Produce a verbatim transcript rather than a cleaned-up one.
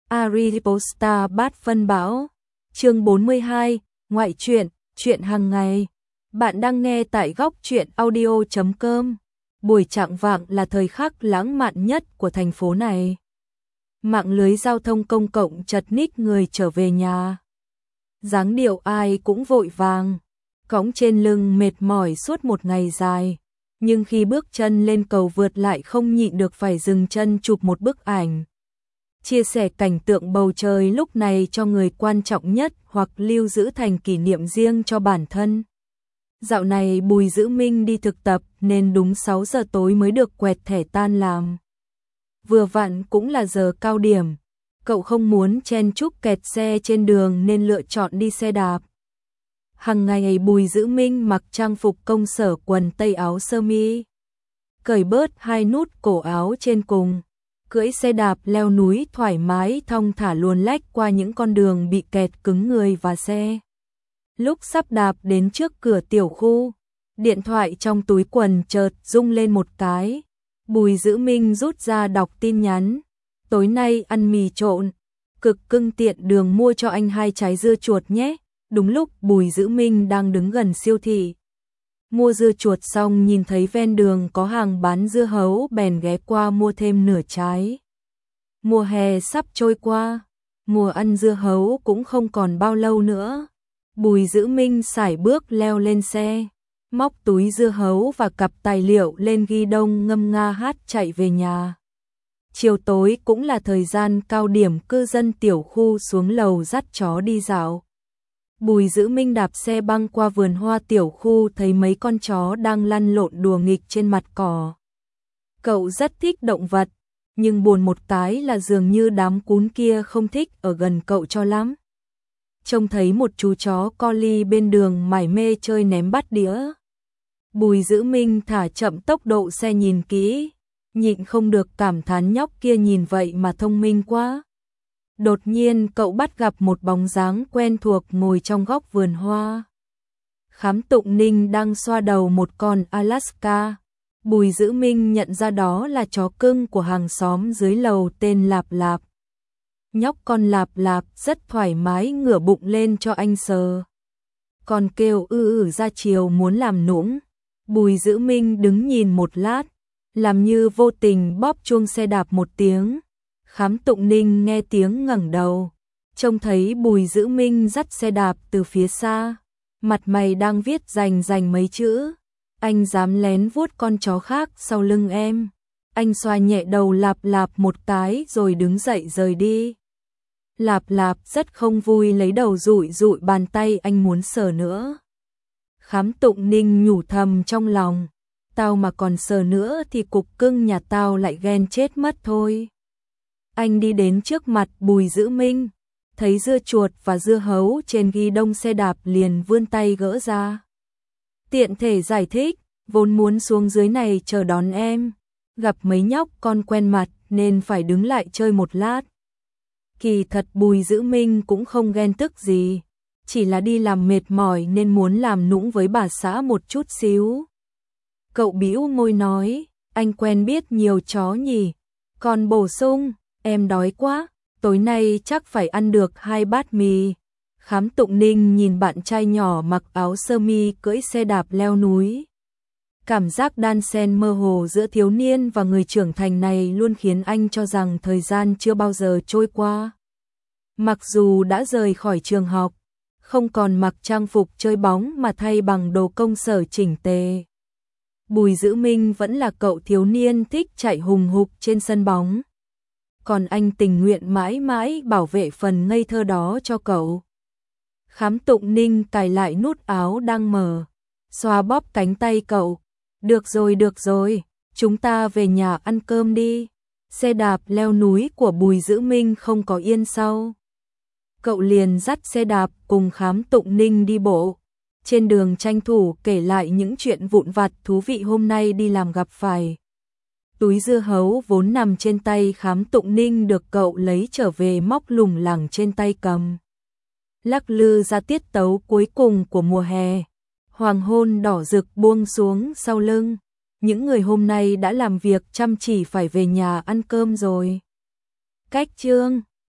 Ariposta Bát Phân Bão. Chương bốn mươi hai, ngoại truyện, truyện hàng ngày. Bạn đang nghe tại góc truyện audio chấm com. Buổi chạng vạng là thời khắc lãng mạn nhất của thành phố này. Mạng lưới giao thông công cộng chật ních người trở về nhà. Dáng điệu ai cũng vội vàng, cõng trên lưng mệt mỏi suốt một ngày dài. Nhưng khi bước chân lên cầu vượt lại không nhịn được phải dừng chân chụp một bức ảnh. Chia sẻ cảnh tượng bầu trời lúc này cho người quan trọng nhất hoặc lưu giữ thành kỷ niệm riêng cho bản thân. Dạo này Bùi Dữ Minh đi thực tập nên đúng sáu giờ tối mới được quẹt thẻ tan làm. Vừa vặn cũng là giờ cao điểm, cậu không muốn chen chúc kẹt xe trên đường nên lựa chọn đi xe đạp. Hằng ngày Bùi Dữ Minh mặc trang phục công sở quần tây áo sơ mi, cởi bớt hai nút cổ áo trên cùng, cưỡi xe đạp leo núi thoải mái thong thả luồn lách qua những con đường bị kẹt cứng người và xe. Lúc sắp đạp đến trước cửa tiểu khu, điện thoại trong túi quần chợt rung lên một cái. Bùi Dữ Minh rút ra đọc tin nhắn. Tối nay ăn mì trộn, cực cưng tiện đường mua cho anh hai trái dưa chuột nhé. Đúng lúc Bùi Dữ Minh đang đứng gần siêu thị. Mua dưa chuột xong nhìn thấy ven đường có hàng bán dưa hấu bèn ghé qua mua thêm nửa trái. Mùa hè sắp trôi qua, mùa ăn dưa hấu cũng không còn bao lâu nữa. Bùi Dữ Minh sải bước leo lên xe, móc túi dưa hấu và cặp tài liệu lên ghi đông ngâm nga hát chạy về nhà. Chiều tối cũng là thời gian cao điểm cư dân tiểu khu xuống lầu dắt chó đi dạo. Bùi Dữ Minh đạp xe băng qua vườn hoa tiểu khu thấy mấy con chó đang lăn lộn đùa nghịch trên mặt cỏ. Cậu rất thích động vật, nhưng buồn một cái là dường như đám cún kia không thích ở gần cậu cho lắm. Trông thấy một chú chó collie bên đường mải mê chơi ném bắt đĩa. Bùi Dữ Minh thả chậm tốc độ xe nhìn kỹ, nhịn không được cảm thán nhóc kia nhìn vậy mà thông minh quá. Đột nhiên cậu bắt gặp một bóng dáng quen thuộc ngồi trong góc vườn hoa. Khám Tụng Ninh đang xoa đầu một con Alaska. Bùi Dữ Minh nhận ra đó là chó cưng của hàng xóm dưới lầu tên Lạp Lạp. Nhóc con Lạp Lạp rất thoải mái ngửa bụng lên cho anh sờ. Còn kêu ư ử ra chiều muốn làm nũng. Bùi Dữ Minh đứng nhìn một lát, làm như vô tình bóp chuông xe đạp một tiếng. Khám Tụng Ninh nghe tiếng ngẩng đầu, trông thấy Bùi Dữ Minh dắt xe đạp từ phía xa, mặt mày đang viết rành rành mấy chữ. Anh dám lén vuốt con chó khác sau lưng em. Anh xoa nhẹ đầu Lạp Lạp một cái rồi đứng dậy rời đi. Lạp Lạp rất không vui lấy đầu dụi dụi bàn tay anh muốn sờ nữa. Khám Tụng Ninh nhủ thầm trong lòng, tao mà còn sờ nữa thì cục cưng nhà tao lại ghen chết mất thôi. Anh đi đến trước mặt Bùi Dữ Minh, thấy dưa chuột và dưa hấu trên ghi đông xe đạp liền vươn tay gỡ ra. Tiện thể giải thích, vốn muốn xuống dưới này chờ đón em, gặp mấy nhóc con quen mặt nên phải đứng lại chơi một lát. Kỳ thật Bùi Dữ Minh cũng không ghen tức gì, chỉ là đi làm mệt mỏi nên muốn làm nũng với bà xã một chút xíu. Cậu bĩu môi nói, anh quen biết nhiều chó nhỉ, còn bổ sung, em đói quá, tối nay chắc phải ăn được hai bát mì. Khám Tụng Ninh nhìn bạn trai nhỏ mặc áo sơ mi cưỡi xe đạp leo núi. Cảm giác đan xen mơ hồ giữa thiếu niên và người trưởng thành này luôn khiến anh cho rằng thời gian chưa bao giờ trôi qua. Mặc dù đã rời khỏi trường học, không còn mặc trang phục chơi bóng mà thay bằng đồ công sở chỉnh tề, Bùi Dữ Minh vẫn là cậu thiếu niên thích chạy hùng hục trên sân bóng. Còn anh tình nguyện mãi mãi bảo vệ phần ngây thơ đó cho cậu. Khám Tụng Ninh cài lại nút áo đang mở, xoa bóp cánh tay cậu. Được rồi được rồi, chúng ta về nhà ăn cơm đi. Xe đạp leo núi của Bùi Dữ Minh không có yên sau. Cậu liền dắt xe đạp cùng Khám Tụng Ninh đi bộ. Trên đường tranh thủ kể lại những chuyện vụn vặt thú vị hôm nay đi làm gặp phải. Túi dưa hấu vốn nằm trên tay Khám Tụng Ninh được cậu lấy trở về móc lủng lẳng trên tay cầm. Lắc lư ra tiết tấu cuối cùng của mùa hè. Hoàng hôn đỏ rực buông xuống sau lưng. Những người hôm nay đã làm việc chăm chỉ phải về nhà ăn cơm rồi. Cách chương